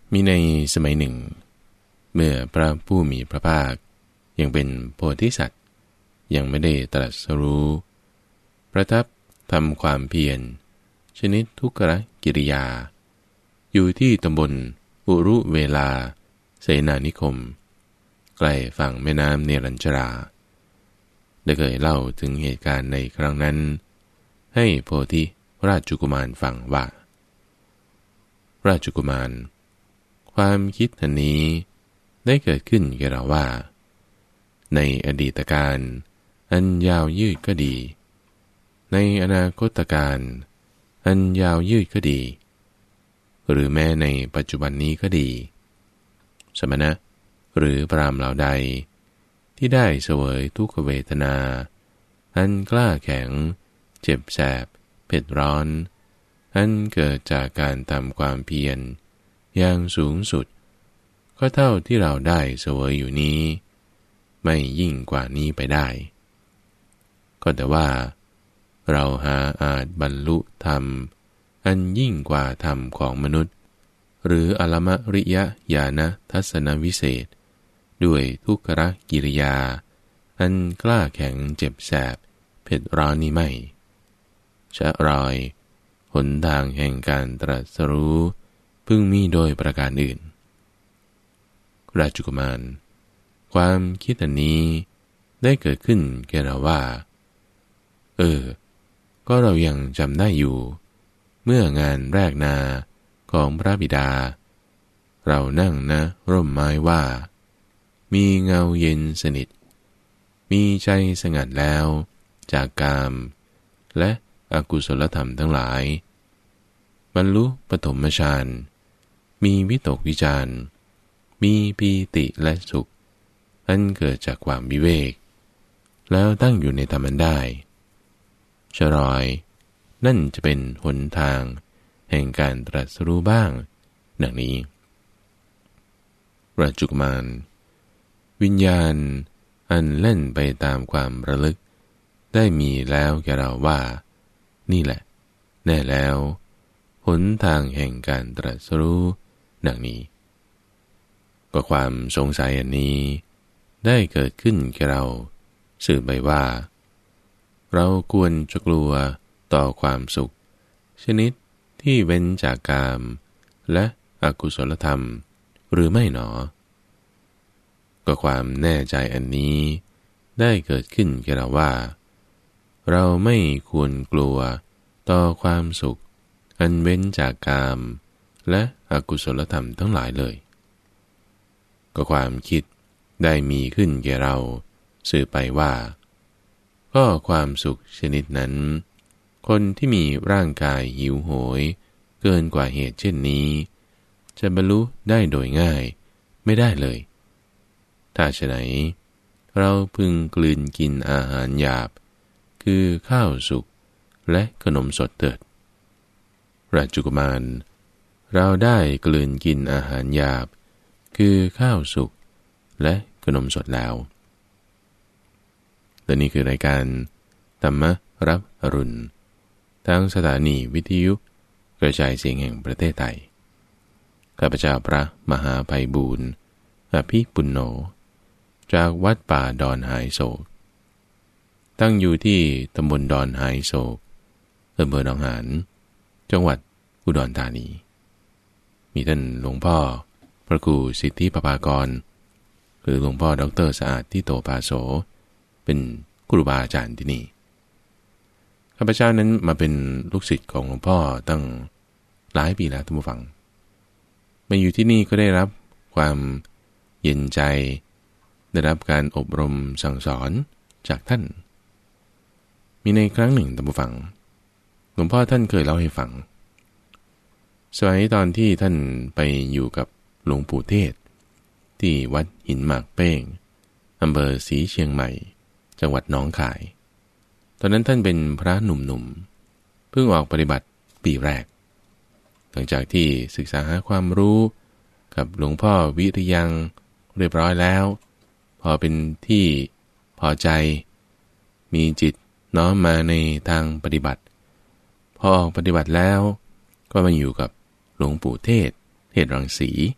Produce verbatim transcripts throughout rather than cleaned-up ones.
มีในสมัยหนึ่งเมื่อพระผู้มีพระภาคยังเป็นโพธิสัตว์ยังไม่ได้ตรัสรู้ประทับทำความเพียรชนิดทุกขกิริยาอยู่ที่ตำบลอุรุเวลาเสนานิคมใกล้ฝั่งแม่น้ำเนรัญชราได้เคยเล่าถึงเหตุการณ์ในครั้งนั้นให้โพธิราชกุมารฟังว่าราชกุมารความคิดอันนี้ได้เกิดขึ้นแก่เราว่าในอดีตการอันยาวยืดก็ดีในอนาคตการอันยาวยืดก็ดีหรือแม้ในปัจจุบันนี้ก็ดีสมณะหรือพราหมณ์เหล่าใดที่ได้เสวยทุกขเวทนาอันกล้าแข็งเจ็บแสบเผ็ดร้อนอันเกิดจากการทำความเพียรอย่างสูงสุดก็เท่าที่เราได้เสวยอยู่นี้ไม่ยิ่งกว่านี้ไปได้ก็แต่ว่าเราหาอาจบรรลุธรรมอันยิ่งกว่าธรรมของมนุษย์หรืออลมริยญาณทัศนวิเศษด้วยทุกขกิริยาอันกล้าแข็งเจ็บแสบเผ็ดร้อนนี้ไม่ชะรอยหนทางแห่งการตรัสรู้พึงมีโดยประการอื่นราชกุมารความคิดอันนี้ได้เกิดขึ้นแก่เราว่าเออก็เรายังจำได้อยู่เมื่องานแรกนาของพระบิดาเรานั่งนะร่มไม้ว่ามีเงาเย็นสนิทมีใจสงัดแล้วจากกามและอกุศลธรรมทั้งหลายบรรลุปฐมฌานมีวิตกวิจารมีปีติและสุขอันเกิดจากความวิเวกแล้วตั้งอยู่ในธรรมได้ชรอยนั่นจะเป็นหนทางแห่งการตรัสรู้บ้างดังนี้ราชกุมารวิญญาณอันเล่นไปตามความระลึกได้มีแล้วแก่เราว่านี่แหละแน่แล้วหนทางแห่งการตรัสรู้ดังนี้ก็ความสงสัยอันนี้ได้เกิดขึ้นแก่เราสืบไปว่าเราควรจะกลัวต่อความสุขชนิดที่เว้นจากกามและอกุศลธรรมหรือไม่หนอก็ความแน่ใจอันนี้ได้เกิดขึ้นแก่เราว่าเราไม่ควรกลัวต่อความสุขอันเว้นจากกามและอกุศลธรรมทั้งหลายเลยก็ความคิดได้มีขึ้นแก่เราสืบไปว่าก็ความสุขชนิดนั้นคนที่มีร่างกายหิวโหยเกินกว่าเหตุเช่นนี้จะบรรลุได้โดยง่ายไม่ได้เลยถ้าฉะไหนเราพึงกลืนกินอาหารหยาบคือข้าวสุกและขนมสดเถิดราชกุมารเราได้กลืนกินอาหารหยาบคือข้าวสุกและขนมสดแล้วและนี่คือรายการธรรมรับอรุณทางสถานีวิทยุกระจายเสียงแห่งประเทศไทยข้าพเจ้าพระมหาไพบูลย์อภิปุณโญจากวัดป่าดอนหายโศกตั้งอยู่ที่ตำบลดอนหายโศกอำเภอหนองหานจังหวัดอุดรธานีมีท่านหลวงพ่อพระครูสิทธิปภากรหรือหลวงพ่อดร.สะอาดทิโตภาโสเป็นครูบาอาจารย์ที่นี่ข้าพเจ้านั้นมาเป็นลูกศิษย์ของหลวงพ่อตั้งหลายปีแล้วท่านผู้ฟังมาอยู่ที่นี่ก็ได้รับความเย็นใจได้รับการอบรมสั่งสอนจากท่านมีในครั้งหนึ่งท่านผู้ฟังหลวงพ่อท่านเคยเล่าให้ฟังสมัยตอนที่ท่านไปอยู่กับหลวงปู่เทศที่วัดหินหมากเป้งอำเภอศรีเชียงใหม่จังหวัดหนองคายตอนนั้นท่านเป็นพระหนุ่มๆเพิ่งออกปฏิบัติปีแรกหลังจากที่ศึกษาหาความรู้กับหลวงพ่อวิริยังเรียบร้อยแล้วพอเป็นที่พอใจมีจิตน้อมมาในทางปฏิบัติพอออกปฏิบัติแล้วก็มาอยู่กับหลวงปู่เทศเทศรังสี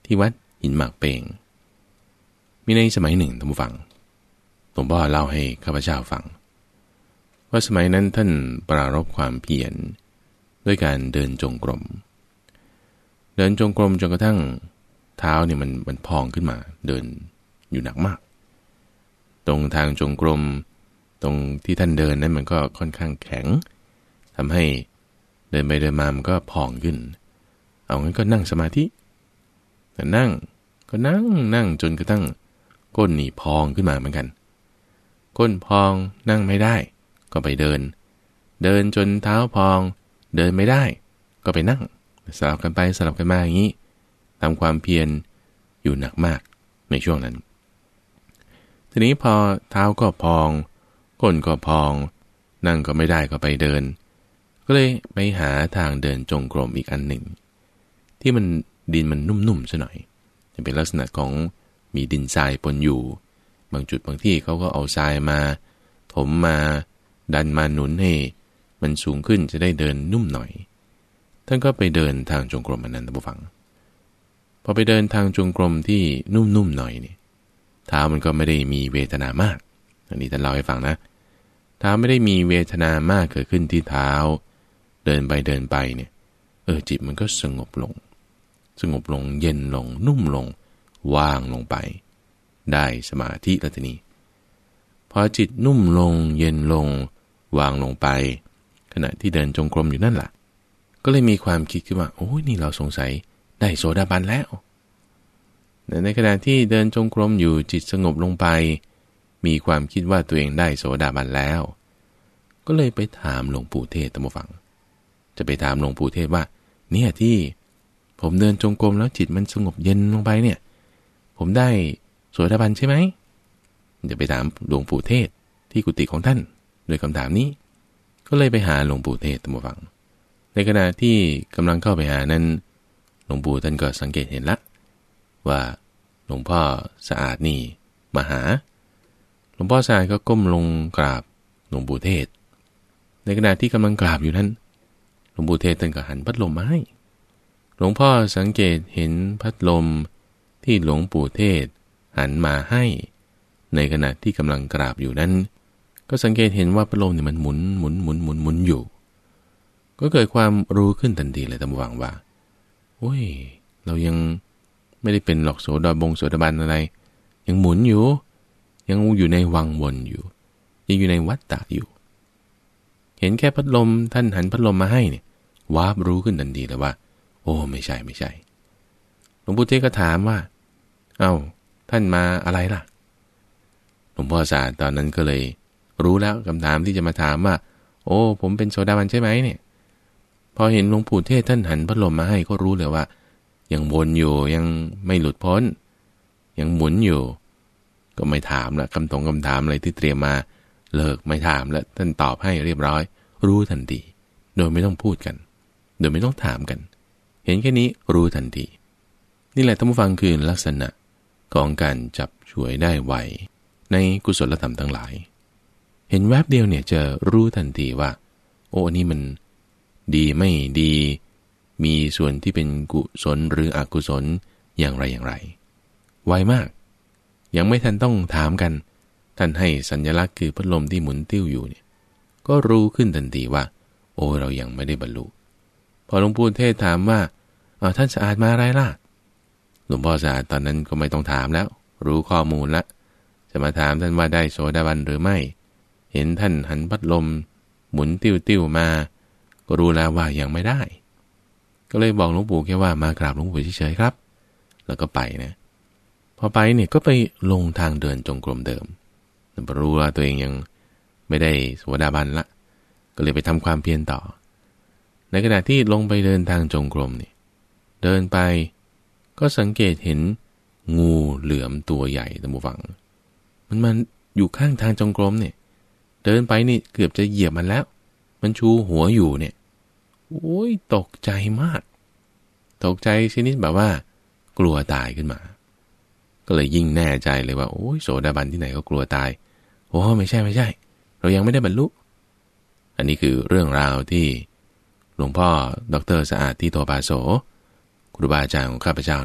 ที่วัดหินหมากเปงมีในสมัยหนึ่งท่านผู้ฟังหลวงพ่อเล่าให้ข้าพเจ้าฟังว่าสมัยนั้นท่านปรารภความเพียรด้วยการเดินจงกรมเดินจงกรมจนกระทั่งเท้าเนี่ยมันมันพองขึ้นมาเดินอยู่หนักมากตรงทางจงกรมตรงที่ท่านเดินนั้นมันก็ค่อนข้างแข็งทำให้เดินไปเดินมามันก็พองขึ้นเอางั้นก็นั่งสมาธิแต่นั่งก็นั่งนั่งจนกระทั่งก้นนี่พองขึ้นมาเหมือนกันก้นพองนั่งไม่ได้ก็ไปเดินเดินจนเท้าพองเดินไม่ได้ก็ไปนั่งสลับกันไปสลับกันมาอย่างนี้ทำความเพียรอยู่หนักมากในช่วงนั้นทีนี้พอเท้าก็พองก้นก็พองนั่งก็ไม่ได้ก็ไปเดินก็เลยไปหาทางเดินจงกรมอีกอันหนึ่งที่มันดินมันนุ่มๆซะหน่อยจะเป็นลักษณะของมีดินทรายปนอยู่บางจุดบางที่เขาก็เอาทรายมาถมมาดันมาหนุนให้มันสูงขึ้นจะได้เดินนุ่มหน่อยท่านก็ไปเดินทางจงกรมอันนั้นท่านผู้ฟังพอไปเดินทางจงกรมที่นุ่มๆหน่อยเนี่ยเท้ามันก็ไม่ได้มีเวทนามากอันนี้ท่านเล่าให้ฟังนะเท้าไม่ได้มีเวทนามากเกิดขึ้นที่เท้าเดินไปเดินไปเนี่ยเออจิตมันก็สงบลงสงบลงเย็นลงนุ่มลงว่างลงไปได้สมาธิแล้วทีนี้พอจิตนุ่มลงเย็นลงวางลงไปขณะที่เดินจงกรมอยู่นั่นแหละก็เลยมีความคิดขึ้นว่าโอ้ยนี่เราสงสัยได้โสดาบันแล้วในขณะที่เดินจงกรมอยู่จิตสงบลงไปมีความคิดว่าตัวเองได้โสดาบันแล้วก็เลยไปถามหลวงปู่เทศท่านผู้ฟังจะไปถามหลวงปู่เทศว่าเนี่ยที่ผมเดินจงกรมแล้วจิตมันสงบเย็นลงไปเนี่ยผมได้โสดาบันใช่ไหมจะไปถามหลวงปู่เทศที่กุฏิของท่านโดยคำถามนี้ก็เลยไปหาหลวงปู่เทศท่านผู้ฟังในขณะที่กำลังเข้าไปหานั้นหลวงปู่ท่านก็สังเกตเห็นละว่าหลวงพ่อสะอาดนี่มาหาหลวงพ่อสะอาดก็ก้มลงกราบหลวงปู่เทศในขณะที่กำลังกราบอยู่นั้นหลวงปู่เทศท่านก็หันพัดลมมาให้หลวงพ่อสังเกตเห็นพัดลมที่หลวงปู่เทศหันมาให้ในขณะที่กำลังกราบอยู่นั้นก็สังเกตเห็นว่าพัดลมเนี่ยมันหมุนหมุนหมุนหมุนหมุนอยู่ก็เกิดความรู้ขึ้นทันทีเลยท่านผู้ฟังว่าโอ้ยเรายังไม่ได้เป็นหลอกโสดาบงโสดาบันอะไรยังหมุนอยู่ยังอยู่ในวังวนอยู่ยังอยู่ในวัฏฏะอยู่เห็นแค่พัดลมท่านหันพัดลมมาให้เนี่ยวาบรู้ขึ้นทันทีเลยว่าโอ้ไม่ใช่ไม่ใช่หลวงปู่เทศก็ถามว่าเอ้าท่านมาอะไรล่ะหลวงพ่อสาตอนนั้นก็เลยรู้แล้วคำถามที่จะมาถามว่าโอ้ผมเป็นโสดาบันใช่ไหมเนี่ยพอเห็นหลวงปู่เทศท่านหันพัดลมมาให้ก็รู้เลยว่ายังวนอยู่ยังไม่หลุดพ้นยังหมุนอยู่ก็ไม่ถามละคำตรงคำถามอะไรที่เตรียมมาเลิกไม่ถามแล้วท่านตอบให้เรียบร้อยรู้ทันทีโดยไม่ต้องพูดกันโดยไม่ต้องถามกันเห็นแค่นี้รู้ทันทีนี่แหละท่านผู้ฟังคือลักษณะของการจับฉวยได้ไวในกุศลธรรมทั้งหลายเห็นแวบเดียวเนี่ยจะรู้ทันทีว่าโอ้อันนี้มันดีไม่ดีมีส่วนที่เป็นกุศลหรืออกุศลอย่างไรอย่างไรไวมากยังไม่ทันต้องถามกันท่านให้สัญลักษณ์คือพัดลมที่หมุนติ้วอยู่เนี่ยก็รู้ขึ้นทันทีว่าโอ้เรายังไม่ได้บรรลุพอหลวงปู่เทศถามว่าอ๋อท่านสะอาดมาอะไรล่ะหลวงพ่อสะอาดตอนนั้นก็ไม่ต้องถามแล้วรู้ข้อมูลละจะมาถามท่านว่าได้โสดาบันหรือไม่เห็นท่านหันพัดลมหมุนติ้วๆมาก็รู้แล้วว่ายังไม่ได้ก็เลยบอกหลวงปู่แค่ว่ามากราบหลวงปู่เฉยๆครับแล้วก็ไปนะพอไปเนี่ยก็ไปลงทางเดินจงกรมเดิมแต่รู้ว่าตัวเองยังไม่ได้โสดาบันละก็เลยไปทำความเพียรต่อในขณะที่ลงไปเดินทางจงกรมเนี่ยเดินไปก็สังเกตเห็นงูเหลือมตัวใหญ่ท่านผู้ฟังมันมันอยู่ข้างทางจงกรมเนี่ยเดินไปนี่เกือบจะเหยียบมันแล้วมันชูหัวอยู่เนี่ยโอ้ยตกใจมากตกใจชนิดแบบว่ากลัวตายขึ้นมาก็เลยยิ่งแน่ใจเลยว่าโอ้ยโสดาบันที่ไหนก็กลัวตายโอ้ไม่ใช่ไม่ใช่เรายังไม่ได้บรรลุอันนี้คือเรื่องราวที่หลวงพ่อดร.สะอาดที่โตปาโสครูบาอาจารย์ของข้าพเจ้าเนี่ย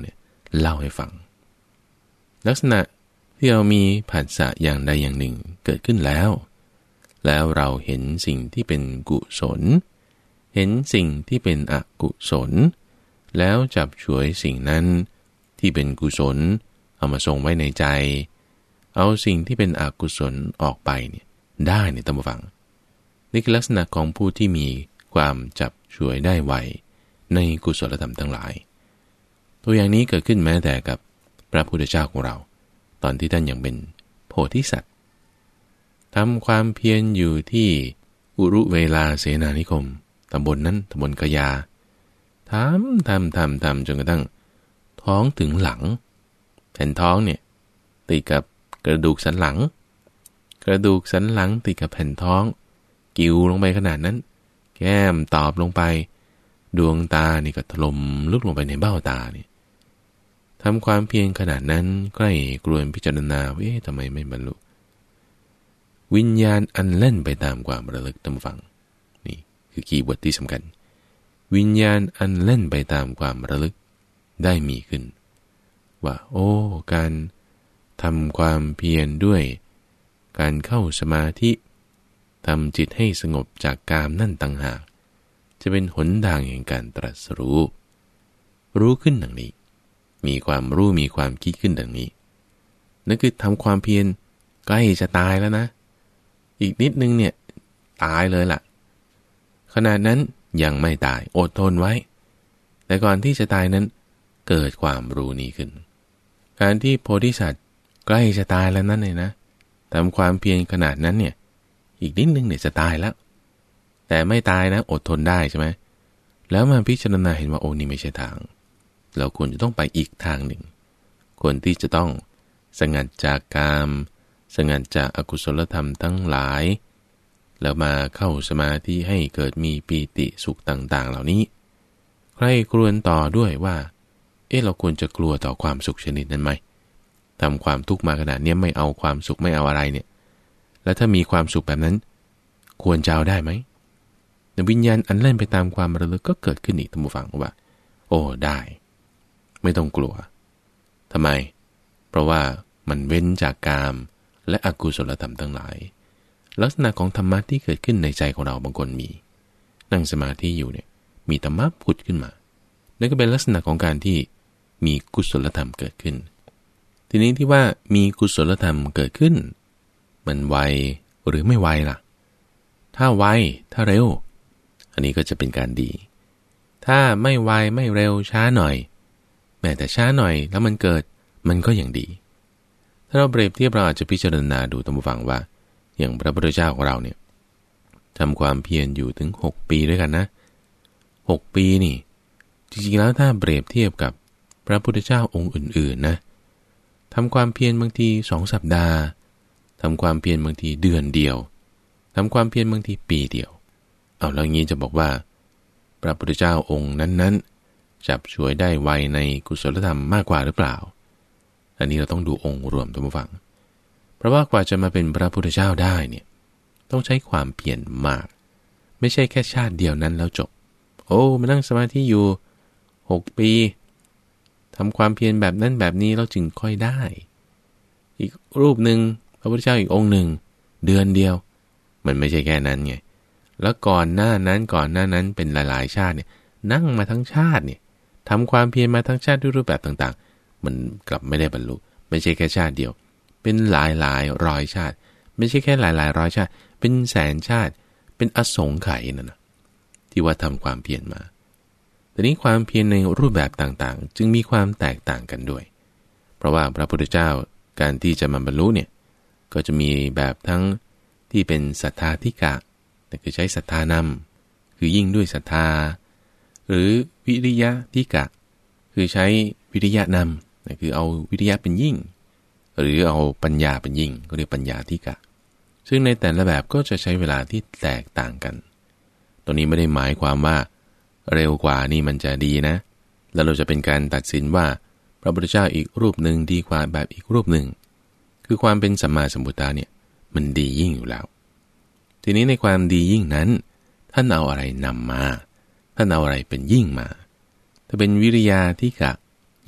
เล่าให้ฟังลักษณะที่เรามีผัสสะอย่างใดอย่างหนึ่งเกิดขึ้นแล้วแล้วเราเห็นสิ่งที่เป็นกุศลเห็นสิ่งที่เป็นอกุศลแล้วจับฉวยสิ่งนั้นที่เป็นกุศลเอามาทรงไว้ในใจเอาสิ่งที่เป็นอกุศลออกไปเนี่ยได้ในตัมฟังนี่คือลักษณะของผู้ที่มีความจับฉวยได้ไวในกุศลธรรมทั้งหลายตัวอย่างนี้เกิดขึ้นแม้แต่กับพระพุทธเจ้าของเราตอนที่ท่านยังเป็นโพธิสัตว์ทำความเพียรอยู่ที่อุรุเวลาเสนานิคมตำบล น, นั้นตำบลกยาทำทำทำทำจนกระทั่งท้องถึงหลังแผ่นท้องเนี่ยติดกับกระดูกสันหลังกระดูกสันหลังติดกับแผ่นท้องกิ้วลงไปขนาดนั้นแก้มตอบลงไปดวงตานี่ก็ถลมลึกลงไปในเบ้าตาเนี่ยทำความเพียรขนาดนั้นใกล้กรวนพิจารณาว่าเอ๊ะทำไมไม่บรรลุวิญญาณอันเล่นไปตามความระลึกตามฟังนี่คือคีย์เวิร์ดที่สำคัญวิญญาณอันเล่นไปตามความระลึกได้มีขึ้นว่าโอ้การทำความเพียรด้วยการเข้าสมาธิทำจิตให้สงบจากกามนั่นต่างหากจะเป็นหนทางแห่งการตรัสรู้รู้ขึ้นดังนี้มีความรู้มีความคิดขึ้นดังนี้นั่นคือทำความเพียรใกล้จะตายแล้วนะอีกนิดนึงเนี่ยตายเลยล่ะขณะนั้นยังไม่ตายอดทนไว้แต่ก่อนที่จะตายนั้นเกิดความรู้นี้ขึ้นการที่โพธิสัตว์ใกล้จะตายแล้วนั่นเลยนะทำความเพียรขนาดนั้นเนี่ยอีกนิดนึงเนี่ยจะตายแล้วแต่ไม่ตายนะอดทนได้ใช่ไหมแล้วมาพิจารณาเห็นว่าโอ้นี่ไม่ใช่ทางเราควรจะต้องไปอีกทางหนึ่งควรที่จะต้องสงัดจากกามสงัดจากอกุศลธรรมทั้งหลายแล้วมาเข้าสมาธิให้เกิดมีปีติสุขต่างๆเหล่านี้ใครกรวนต่อด้วยว่าเอ๊ะเราควรจะกลัวต่อความสุขชนิดนั้นไหมทำความทุกข์มาขนาดนี้ไม่เอาความสุขไม่เอาอะไรเนี่ยแล้วถ้ามีความสุขแบบนั้นควรจะเอาได้ไหมวิญญาณอันเล่นไปตามความระลึกก็เกิดขึ้นอีกท่านผู้ฟังว่าโอ้ได้ไม่ต้องกลัวทำไมเพราะว่ามันเว้นจากกามและอกุศลธรรมทั้งหลายลักษณะของธรรมะที่เกิดขึ้นในใจของเราบางคนมีนั่งสมาธิอยู่เนี่ยมีธรรมะผุดขึ้นมานั่นก็เป็นลักษณะของการที่มีกุศลธรรมเกิดขึ้นทีนี้ที่ว่ามีกุศลธรรมเกิดขึ้นมันไวหรือไม่ไวล่ะถ้าไวถ้าเร็วอันนี้ก็จะเป็นการดีถ้าไม่ไวไม่เร็วช้าหน่อยแม้แต่ช้าหน่อยแล้วมันเกิดมันก็ยังดีถ้าเราเปรียบเทียบเราอาจจะพิจารณาดูตามฟังว่าอย่างพระพุทธเจ้าของเราเนี่ยทำความเพียรอยู่ถึงหกปีด้วยกันนะหกปีนี่จริงๆแล้วถ้าเปรียบเทียบกับพระพุทธเจ้าองค์อื่นๆนะทำความเพียรบางทีสองสัปดาห์ทำความเพียรบางทีเดือนเดียวทำความเพียรบางทีปีเดียวเอาแล้วงี้จะบอกว่าพระพุทธเจ้าองค์นั้นๆจับฉวยได้ไวในกุศลธรรมมากกว่าหรือเปล่าอันนี้เราต้องดูองค์รวมท่านผู้ฟังเพราะว่ากว่าจะมาเป็นพระพุทธเจ้าได้เนี่ยต้องใช้ความเพียรมากไม่ใช่แค่ชาติเดียวนั้นแล้วจบโอ้มานั่งสมาธิอยู่หกปีทำความเพียรแบบนั้นแบบนี้แล้วจึงค่อยได้อีกรูปหนึ่งพระพุทธเจ้าอีกองค์หนึ่งเดือนเดียวมันไม่ใช่แค่นั้นไงแล้วก่อนหน้านั้นก่อนหน้านั้นเป็นหลายๆชาติเนี่ยนั่งมาทั้งชาติเนี่ยทำความเพียรมาทั้งชาติด้วยรูปแบบต่างๆมันกลับไม่ได้บรรลุไม่ใช่แค่ชาติเดียวเป็นหลายหลายร้อยชาติไม่ใช่แค่หลายหลายร้อยชาติเป็นแสนชาติเป็นอสงไขยนั่นนะที่ว่าทำความเพียรมาแต่นี้ความเพียรในรูปแบบต่างๆจึงมีความแตกต่างกันด้วยเพราะว่าพระพุทธเจ้าการที่จะมาบรรลุเนี่ยก็จะมีแบบทั้งที่เป็นศรัทธาธิกะแต่คือใช้ศรัทธานำคือยิ่งด้วยศรัทธาหรือวิริยะธิกะคือใช้วิริยะนำนั่นคือเอาวิริยะเป็นยิ่งหรือเอาปัญญาเป็นยิ่งก็เรียกปัญญาธิกะซึ่งในแต่ละแบบก็จะใช้เวลาที่แตกต่างกันตรงนี้ไม่ได้หมายความว่าเร็วกว่านี่มันจะดีนะแล้วเราจะเป็นการตัดสินว่าพระพุทธเจ้าอีกรูปหนึ่งดีกว่าแบบอีกรูปหนึ่งคือความเป็นสัมมาสัมพุทธะเนี่ยมันดียิ่งอยู่แล้วทีนี้ในความดียิ่งนั้นท่านเอาอะไรนำมาท่านเอาอะไรเป็นยิ่งมาถ้าเป็นวิริยาธิกะ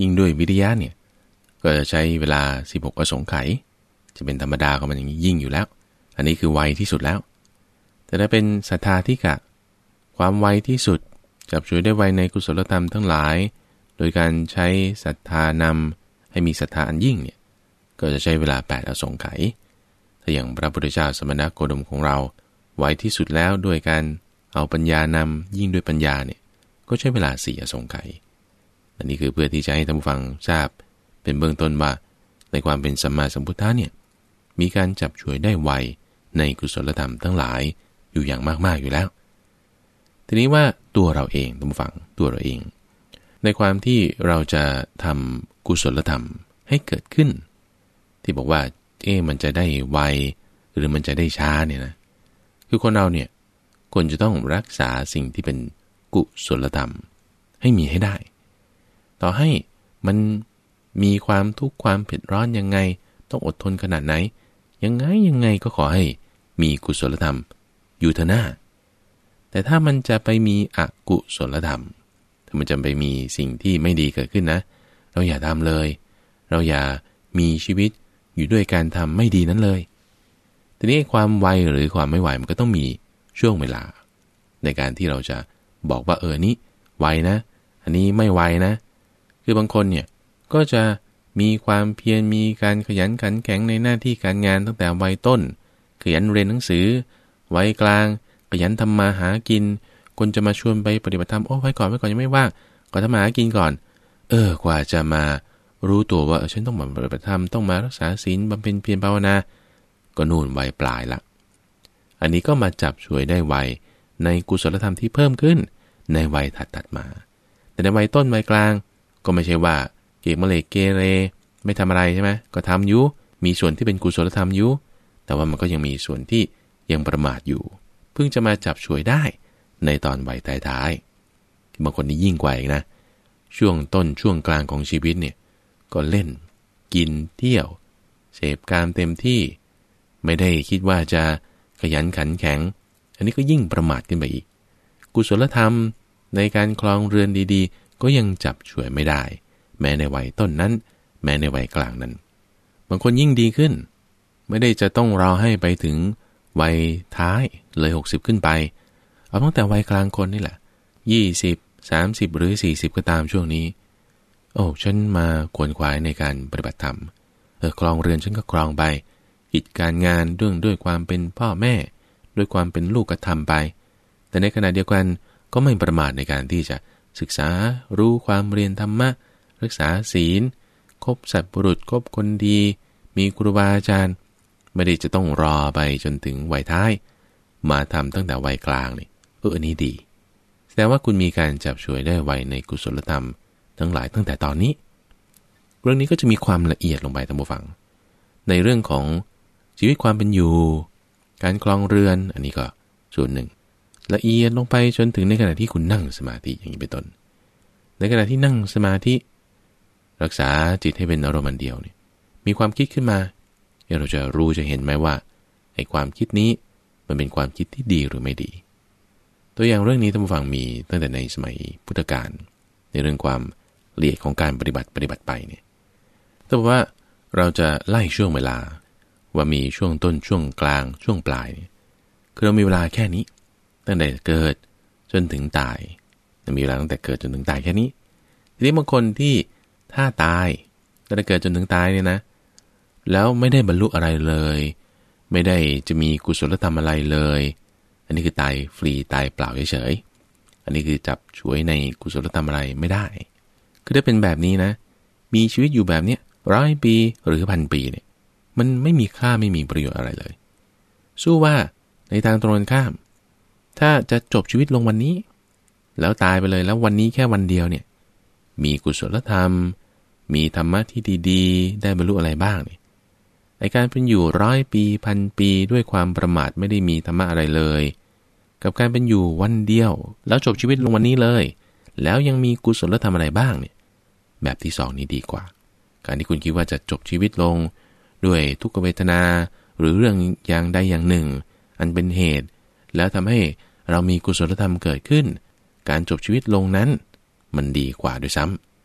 ยิ่งด้วยวิริยะเนี่ยก็จะใช้เวลาสิบหกอสงไขยจะเป็นธรรมดาของมันอย่างนี้ยิ่งอยู่แล้วอันนี้คือไวที่สุดแล้วแต่ถ้าเป็นศรัทธาธิกะความไวที่สุดจับช่วยได้ไวในกุศลธรรมทั้งหลายโดยการใช้ศรัทธานำให้มีศรัทธาอันยิ่งเนี่ยก็จะใช้เวลาแปดอสงไขยถ้าอย่างพระพุทธเจ้าสมณโคดมของเราไวที่สุดแล้วด้วยการเอาปัญญานำยิ่งด้วยปัญญาเนี่ยก็ใช้เวลาสี่อสงไขยอันนี้คือเพื่อที่จะให้ท่านผู้ฟังทราบเป็นเบื้องต้นว่าในความเป็นสัมมาสัมพุทธะเนี่ยมีการจับช่วยได้ไวในกุศลธรรมทั้งหลายอยู่อย่างมากๆอยู่แล้วทีนี้ว่าตัวเราเองท่านผู้ฟังตัวเราเองในความที่เราจะทำกุศลธรรมให้เกิดขึ้นที่บอกว่าเอ๊ะมันจะได้ไวหรือมันจะได้ช้าเนี่ยนะคือคนเราเนี่ยควรจะต้องรักษาสิ่งที่เป็นกุศลธรรมให้มีให้ได้ต่อให้มันมีความทุกข์ความเผ็ดร้อนยังไงต้องอดทนขนาดไหนยังไงยังไงก็ขอให้มีกุศลธรรมอยู่เถอะหน้าแต่ถ้ามันจะไปมีอกุศลธรรมถ้ามันจะไปมีสิ่งที่ไม่ดีเกิดขึ้นนะเราอย่าทำเลยเราอย่ามีชีวิตอยู่ด้วยการทำไม่ดีนั้นเลยทีนี้ความไวหรือความไม่ไวมันก็ต้องมีช่วงเวลาในการที่เราจะบอกว่าเออนี้ไวนะอันนี้ไม่ไวนะคือบางคนเนี่ยก็จะมีความเพียรมีการขยันขันแข็งในหน้าที่การงานตั้งแต่วัยต้นขยันเรียนหนังสือวัยกลางขยันทำมาหากินคนจะมาชวนไปปฏิบัติธรรมโอ้ไว้ก่อนไว้ก่อนยังไม่ว่างก่อนทำมาหากินก่อนเออกว่าจะมารู้ตัวว่าเออฉันต้องมาปฏิบัติธรรมต้องมารักษาศีลบำเพ็ญเพียรภาวนาก็นู่นวัยปลายละอันนี้ก็มาจับช่วยได้ไวในกุศลธรรมที่เพิ่มขึ้นในวัยถัดๆมาแต่ในวัยต้นวัยกลางก็ไม่ใช่ว่าเกมเลเกเรไม่ทำอะไรใช่ไหมก็ทำอยู่มีส่วนที่เป็นกุศลธรรมอยู่แต่ว่ามันก็ยังมีส่วนที่ยังประมาทอยู่เพิ่งจะมาจับช่วยได้ในตอนวัยท้ายๆบางคนนี่ยิ่งกว่าอีกนะช่วงต้นช่วงกลางของชีวิตเนี่ยก็เล่นกินเที่ยวเสพกามเต็มที่ไม่ได้คิดว่าจะขยันขันแข็งอันนี้ก็ยิ่งประมาทขึ้นไปอีกกุศลธรรมในการครองเรือนดีๆก็ยังจับช่วยไม่ได้แม้ในวัยต้นนั้นแม้ในวัยกลางนั้นบางคนยิ่งดีขึ้นไม่ได้จะต้องรอให้ไปถึงวัยท้ายเลยหกสิบขึ้นไปเอาตั้งแต่วัยกลางคนนี่แหละยี่สิบ สามสิบหรือสี่สิบก็ตามช่วงนี้โอ้ฉันมาขวนขวายในการปฏิบัติธรรมเออครองเรือนฉันก็ครองไปกิจการงานเรื่องด้วยความเป็นพ่อแม่ด้วยความเป็นลูกก็ทำไปแต่ในขณะเดียวกันก็ไม่ประมาทในการที่จะศึกษารู้ความเรียนธรรมะรักษาศีลคบสัตว์บุรุษคบคนดีมีครูบาอาจารย์ไม่ได้จะต้องรอไปจนถึงวัยท้ายมาทำตั้งแต่วัยกลางนี่เอออันนี้ดีแสดงว่าคุณมีการจับช่วยได้ไวในกุศลธรรมทั้งหลายตั้งแต่ตอนนี้เรื่องนี้ก็จะมีความละเอียดลงไปท่านผู้ฟังในเรื่องของชีวิตความเป็นอยู่การครองเรือนอันนี้ก็ส่วนหนึ่งละเอียดลงไปจนถึงในขณะที่คุณนั่งสมาธิอย่างนี้เป็นต้นในขณะที่นั่งสมาธิรักษาจิตให้เป็นอารมณ์เดียวเนี่ยมีความคิดขึ้นมาเราจะรู้จะเห็นไหมว่าไอ้ความคิดนี้มันเป็นความคิดที่ดีหรือไม่ดีตัวอย่างเรื่องนี้ท่านผู้ฟังมีตั้งแต่ในสมัยพุทธกาลในเรื่องความละเอียดของการปฏิบัติปฏิบัติไปเนี่ยแต่ว่าเราจะไล่ช่วงเวลาว่ามีช่วงต้นช่วงกลางช่วงปลายเนี่ยคือเรามีเวลาแค่นี้ตั้งแต่เกิดจนถึงตายมีเวลาตั้งแต่เกิดจนถึงตายแค่นี้ทีนี้บางคนที่ถ้าตายตั้งแต่เกิดจนถึงตายเนี่ยนะแล้วไม่ได้บรรลุอะไรเลยไม่ได้จะมีกุศลธรรมอะไรเลยอันนี้คือตายฟรีตายเปล่าเฉยๆอันนี้คือจับช่วยในกุศลธรรมอะไรไม่ได้คือถ้าเป็นแบบนี้นะมีชีวิตอยู่แบบเนี้ยร้อยปีหรือพันปีเนี่ยมันไม่มีค่าไม่มีประโยชน์อะไรเลยสู้ว่าในทางตรงกันข้ามถ้าจะจบชีวิตลงวันนี้แล้วตายไปเลยแล้ววันนี้แค่วันเดียวเนี่ยมีกุศลธรรมมีธรรมะที่ดีๆได้บรรลุอะไรบ้างเนี่ยในการเป็นอยู่ร้อยปีพันปีด้วยความประมาทไม่ได้มีธรรมะอะไรเลยกับการเป็นอยู่วันเดียวแล้วจบชีวิตลงวันนี้เลยแล้วยังมีกุศลธรรมอะไรบ้างเนี่ยแบบที่สองนี้ดีกว่าการที่คุณคิดว่าจะจบชีวิตลงด้วยทุกขเวทนาหรือเรื่องอย่างใดอย่างหนึ่งอันเป็นเหตุแล้วทำให้เรามีกุศลธรรมเกิดขึ้นการจบชีวิตลงนั้นมันดีกว่าด้วยซ้ำ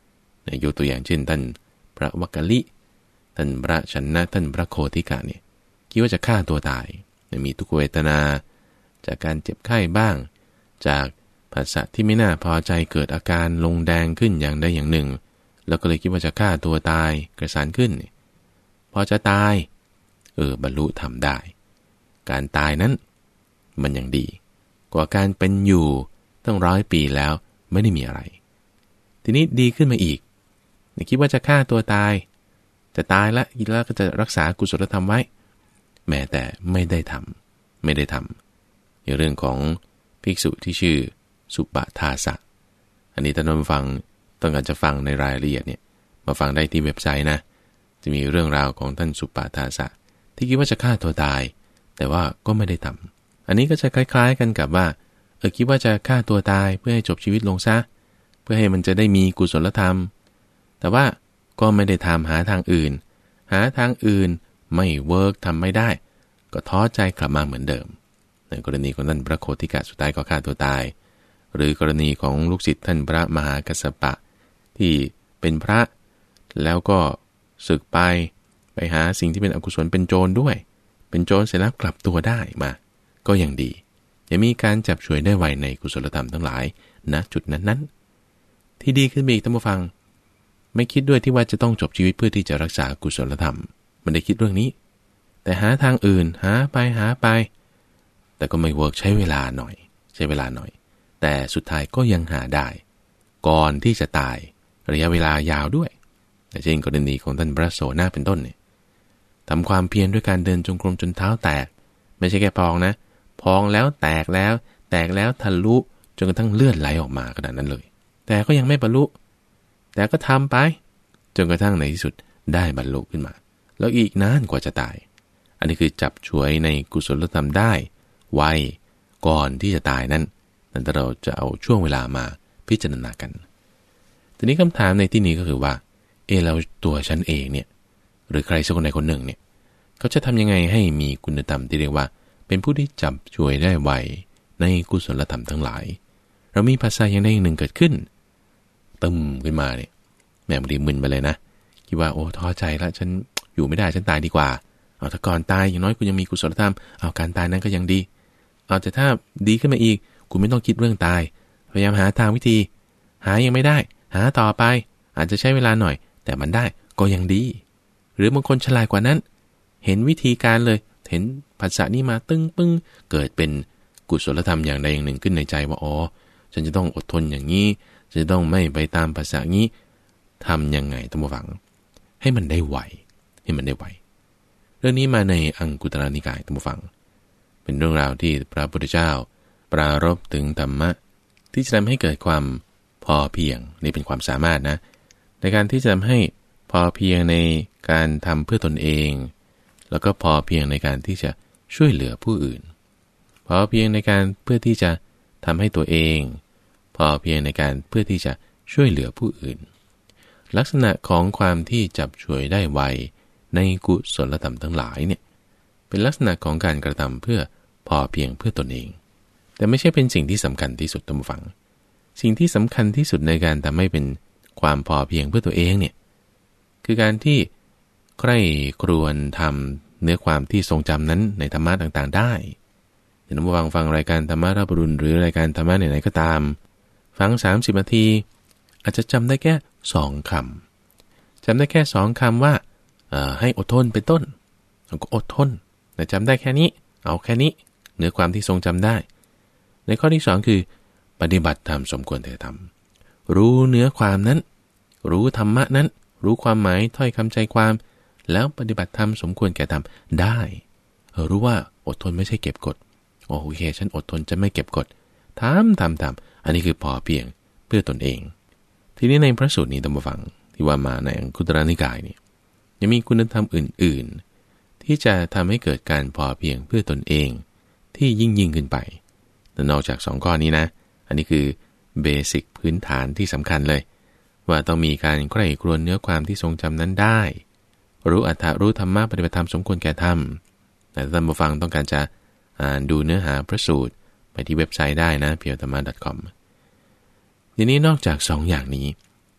ยกตัวอย่างเช่นท่านพระวักกลิท่านพระชนะท่านพระโคติกะเนี่ยคิดว่าจะฆ่าตัวตายมีทุกขเวทนาจากการเจ็บไข้บ้างจากภาษาที่ไม่น่าพอใจเกิดอาการลงแดงขึ้นอย่างใดอย่างหนึ่งแล้วก็เลยคิดว่าจะฆ่าตัวตายกระสานขึ้นพอจะตายเออบรรลุธรรมได้การตายนั้นมันยังดีกว่าการเป็นอยู่ตั้งร้อยปีแล้วไม่ได้มีอะไรทีนี้ดีขึ้นมาอีกคิดว่าจะฆ่าตัวตายจะตายละแล้วก็จะรักษากุศลธรรมไว้แม้แต่ไม่ได้ทำไม่ได้ทำในเรื่องของภิกษุที่ชื่อสุปทาสะอันนี้ท่านผู้ฟังต้องการจะฟังในรายละเอียดเนี่ยมาฟังได้ที่เว็บไซต์นะจะมีเรื่องราวของท่านสุปทาสะที่คิดว่าจะฆ่าตัวตายแต่ว่าก็ไม่ได้ทำอันนี้ก็จะคล้ายๆกันกับว่าเออคิดว่าจะฆ่าตัวตายเพื่อให้จบชีวิตลงซะเพื่อให้มันจะได้มีกุศลธรรมแต่ว่าก็ไม่ได้ทำหาทางอื่นหาทางอื่นไม่เวิร์กทำไม่ได้ก็ท้อใจกลับมาเหมือนเดิมในกรณีของท่านพระโคติกะสุดท้ายก็ฆ่าตัวตายหรือกรณีของลูกศิษย์ท่านพระมหากัสสปะที่เป็นพระแล้วก็สึกไปไปหาสิ่งที่เป็นอกุศลเป็นโจรด้วยเป็นโจรเสร็จแล้วกลับตัวได้มาก็ยังดียังมีการจับฉวยได้ไวในกุศลธรรมทั้งหลายณจุดนั้นๆที่ดีขึ้นไปอีกท่านผู้ฟังไม่คิดด้วยที่ว่าจะต้องจบชีวิตเพื่อที่จะรักษากุศลธรรมไม่ได้คิดเรื่องนี้แต่หาทางอื่นหาไปหาไปแต่ก็ไม่เวิร์กใช้เวลาหน่อยใช้เวลาหน่อยแต่สุดท้ายก็ยังหาได้ก่อนที่จะตายระยะเวลายาวด้วยแต่เช่นกรณีของท่านพระโสน่าเป็นต้นเนี่ยทำความเพียรด้วยการเดินจงกรมจนเท้าแตกไม่ใช่แค่พองนะพองแล้วแตกแล้วแตกแล้วทะลุจนกระทั่งเลือดไหลออกมาขนาดนั้นเลยแต่ก็ยังไม่บรรลุแต่ก็ทำไปจนกระทั่งในที่สุดได้บรรลุขึ้นมาแล้วอีกนานกว่าจะตายอันนี้คือจับฉวยในกุศลธรรมได้ไวก่อนที่จะตายนั้นนั่นเราจะเอาช่วงเวลามาพิจารณากันทีนี้คำถามในที่นี้ก็คือว่าเออเราตัวฉันเองเนี่ยหรือใครสักคนใดคนหนึ่งเนี่ยเขาจะทำยังไงให้มีคุณธรรมที่เรียกว่าเป็นผู้ที่จับฉวยได้ไวในกุศลธรรมทั้งหลายเรามีภาษาอย่างใดอย่างหนึ่งเกิดขึ้นตึมขึ้นมาเนี่ยแม่บางทีมึนไปเลยนะคิดว่าโอ้ท้อใจแล้วฉันอยู่ไม่ได้ฉันตายดีกว่าเอาแต่ก่อนตายอย่างน้อยคุณยังมีกุศลธรรมเอาการตายนั้นก็ยังดีเอาแต่ถ้าดีขึ้นมาอีกคุณไม่ต้องคิดเรื่องตายพยายามหาทางวิธีหายังไม่ได้หาต่อไปอาจจะใช้เวลาหน่อยแต่มันได้ก็ยังดีหรือบางคนฉลาดกว่านั้นเห็นวิธีการเลยเห็นภาษานี้มาตึ้งปึ้งเกิดเป็นกุศลธรรมอย่างใดอย่างหนึ่งขึ้นในใจว่าอ๋อฉันจะต้องอดทนอย่างนี้จะต้องไม่ไปตามภาษานี้ทำยังไงท่านผู้ฟังให้มันได้ไวให้มันได้ไวเรื่องนี้มาในอังคุตรนิกายท่านผู้ฟังเป็นเรื่องราวที่พระพุทธเจ้าปรารภถึงธรรมะที่จะทำให้เกิดความพอเพียงนี่เป็นความสามารถนะในการที่จะทำให้พอเพียงในการทำเพื่อตนเองแล้วก็พอเพียงในการที่จะช่วยเหลือผู้อื่นพอเพียงในการเพื่อที่จะทำให้ตัวเองพอเพียงในการเพื่อที่จะช่วยเหลือผู้อื่นลักษณะของความที่จับฉวยได้ไวในกุศลธรรมทั้งหลายเนี่ยเป็นลักษณะของการกระทำเพื่อพอเพียงเพื่อตนเองแต่ไม่ใช่เป็นสิ่งที่สำคัญที่สุดท่านผู้ฟังสิ่งที่สำคัญที่สุดในการทำให้เป็นความพอเพียงเพื่อตัวเองเนี่ยคือการที่ใคร่ครวญทำเนื้อความที่ทรงจำนั้นในธรรมะต่างๆได้ท่านผู้ฟังฟังรายการธรรมะรับรุณหรือรายการธรรมะไหนๆก็ตามฟังสามสิบนาทีอาจจะจำได้แค่สองคำจำได้แค่สองคำว่าให้อดทนเป็นต้นเราก็อดทนแต่จำได้แค่นี้เอาแค่นี้เนื้อความที่ทรงจำได้ในข้อที่สองคือปฏิบัติตามสมควรแก่ธรรมรู้เนื้อความนั้นรู้ธรรมะนั้นรู้ความหมายถ้อยคำใจความแล้วปฏิบัติธรรมสมควรแก่ธรรมได้รู้ว่าอดทนไม่ใช่เก็บกดโอเคฉันอดทนจะไม่เก็บกดทำทำทำอันนี้คือพอเพียงเพื่อตนเองทีนี้ในพระสูตรนี้ท่านผู้ฟังที่ว่ามาในอังคุตรนิกายนี่ยังมีคุณธรรมอื่นๆที่จะทำให้เกิดการพอเพียงเพื่อตนเองที่ยิ่งยิ่งขึ้นไปแต่นอกจากสองข้อนี้นะอันนี้คือเบสิกพื้นฐานที่สำคัญเลยว่าต้องมีการใคร่ครวญเนื้อความที่ทรงจำนั้นได้รู้อรรถะรู้ธรรมะปฏิบัติธรรมสมควรแก่ธรรมแต่ท่านผู้ฟังต้องการจะอ่านดูเนื้อหาพระสูตรไปที่เว็บไซต์ได้นะ เพียวธรรมะ ดอท คอม ทีนี้นอกจากสองอย่างนี้ท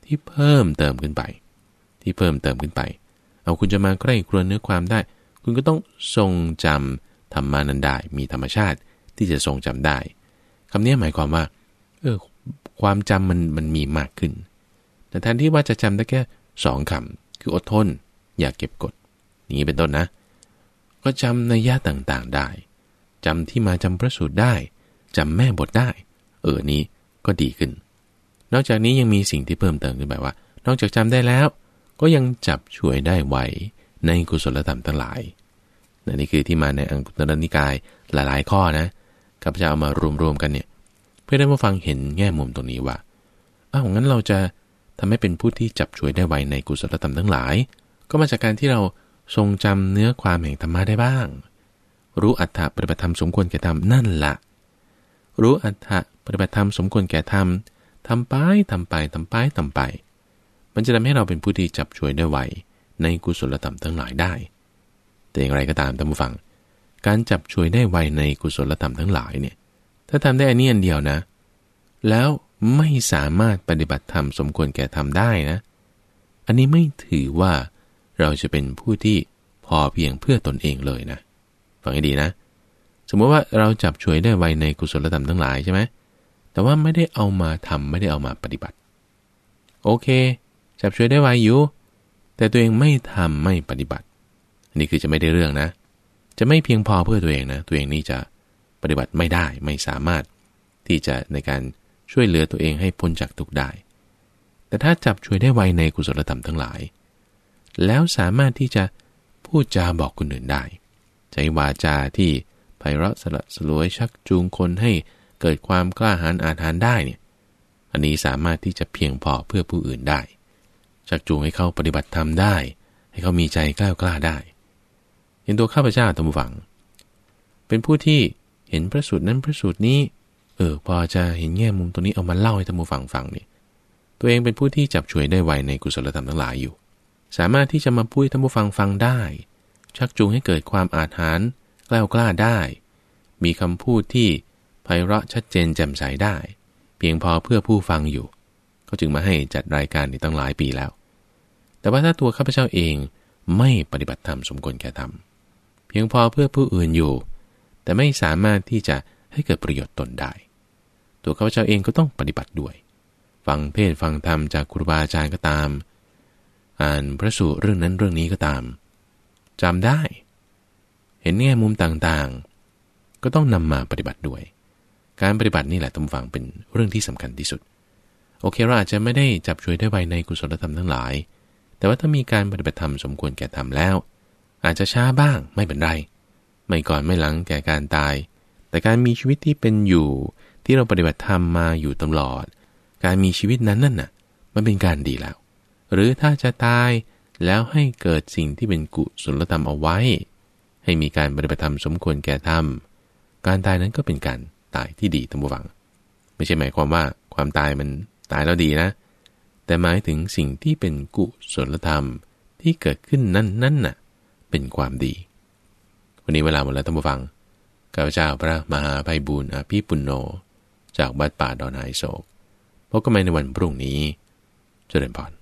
ที่เพิ่มเติมขึ้นไปที่เพิ่มเติมขึ้นไปเอาคุณจะมาใกล้ครวญเนื้อความได้คุณก็ต้องทรงจำธรรมานันได้มีธรรมชาติที่จะทรงจำได้คำนี้หมายความว่าเออความจำมันมันมีมากขึ้นแต่แทนที่ว่าจะจำได้แค่สองคำคืออดทนอย่าเก็บกดอย่างนี้เป็นต้นนะก็จำนัยยะต่างๆได้จำที่มาจำพระสูตรได้จำแม่บทได้เออนี้ก็ดีขึ้นนอกจากนี้ยังมีสิ่งที่เพิ่มเติมขึ้นไปว่านอกจากจำได้แล้วก็ยังจับช่วยได้ไวในกุศลธรรมทั้งหลายนี่คือที่มาในอังคุตรนิกายหลายๆข้อนะข้าพเจ้าเอามารวมๆกันเนี่ยเพื่อได้มาฟังเห็นแง่มุมตรงนี้ว่าอ้าวงั้นเราจะทำให้เป็นผู้ที่จับช่วยได้ไวในกุศลธรรมทั้งหลายก็มาจากการที่เราทรงจำเนื้อความแห่งธรรมะได้บ้างรู้อัตถะปฏิบัติธรรมสมควรแก่ธรรมนั่นละรู้อัตถะปฏิบัติธรรมสมควรแก่ธรรมทำไปทำไปทำไปทำไปมันจะทำให้เราเป็นผู้ที่จับช่วยได้ไวในกุศลธรรมทั้งหลายได้แต่อย่างไรก็ตามท่านผู้ฟังการจับช่วยได้ไวในกุศลธรรมทั้งหลายเนี่ยถ้าทำได้อันนี้อันเดียวนะแล้วไม่สามารถปฏิบัติธรรมสมควรแก่ธรรมได้นะอันนี้ไม่ถือว่าเราจะเป็นผู้ที่พอเพียงเพื่อตนเองเลยนะฟังให้ดีนะสมมติว่าเราจับช่วยได้ไวในกุศลธรรมทั้งหลายใช่ไหมแต่ว่าไม่ได้เอามาทำไม่ได้เอามาปฏิบัติโอเคจับช่วยได้ไวอยู่แต่ตัวเองไม่ทำไม่ปฏิบัติอันนี้คือจะไม่ได้เรื่องนะจะไม่เพียงพอเพื่อตัวเองนะตัวเองนี่จะปฏิบัติไม่ได้ไม่สามารถที่จะในการช่วยเหลือตัวเองให้พ้นจากทุกข์ได้แต่ถ้าจับช่วยได้ไวในกุศลธรรมทั้งหลายแล้วสามารถที่จะพูดจาบอกคนอื่นได้ใช้วาจาที่ไพเราะสละสลวยชักจูงคนให้เกิดความกล้าหาญอาถรรพ์ได้เนี่ยอันนี้สามารถที่จะเพียงพอเพื่อผู้อื่นได้ชักจูงให้เขาปฏิบัติธรรมได้ให้เขามีใจกล้ากล้าได้เห็นตัวข้าพเจ้าท่านผู้ฟังเป็นผู้ที่เห็นพระสูตรนั้นพระสูตรนี้เออพอจะเห็นแง่มุมตัวนี้เอามาเล่าให้ท่านผู้ฟังฟังเนี่ยตัวเองเป็นผู้ที่จับช่วยได้ไวในกุศลธรรมทั้งหลายอยู่สามารถที่จะมาพูดให้ท่านผู้ฟังฟังได้ชักจูงให้เกิดความอาถรรพ์กล้ากล้าได้มีคำพูดที่ไพเราะชัดเจนแจ่มใสได้เพียงพอเพื่อผู้ฟังอยู่ก็จึงมาให้จัดรายการนี้ตั้งหลายปีแล้วแต่ว่าถ้าตัวข้าพเจ้าเองไม่ปฏิบัติธรรมสมควรแก่ธรรมเพียงพอเพื่อผู้อื่นอยู่แต่ไม่สามารถที่จะให้เกิดประโยชน์ตนได้ตัวข้าพเจ้าเองก็ต้องปฏิบัติด้วยฟังเทศฟังธรรมจากครูบาอาจารย์ก็ตามอ่านพระสูตรเรื่องนั้นเรื่องนี้ก็ตามจำได้เห็นแง่มุมต่างๆก็ต้องนำมาปฏิบัติด้วยการปฏิบัตินี่แหละท่านผู้ฟังเป็นเรื่องที่สำคัญที่สุดโอเคเราอาจจะไม่ได้จับช่วยได้ไวในกุศลธรรมทั้งหลายแต่ว่าถ้ามีการปฏิบัติธรรมสมควรแก่ธรรมแล้วอาจจะช้าบ้างไม่เป็นไรไม่ก่อนไม่หลังแก่การตายแต่การมีชีวิตที่เป็นอยู่ที่เราปฏิบัติธรรมมาอยู่ตลอดการมีชีวิตนั้นนั่นน่ะมันเป็นการดีแล้วหรือถ้าจะตายแล้วให้เกิดสิ่งที่เป็นกุศลธรรมเอาไว้ให้มีการปฏิบัติธรรมสมควรแก่ธรรมการตายนั้นก็เป็นการตายที่ดีท่านผู้ฟังไม่ใช่หมายความว่าความตายมันตายแล้วดีนะแต่หมายถึงสิ่งที่เป็นกุศลธรรมที่เกิดขึ้นนั่นนั่นน่ะเป็นความดีวันนี้เวลาหมดแล้วท่านผู้ฟังข้าพเจ้าพระมหาไพบูลย์อภิปุณโญจากวัดป่าดอนไฮโศกพบกันใหม่ในวันพรุ่งนี้เจริญพร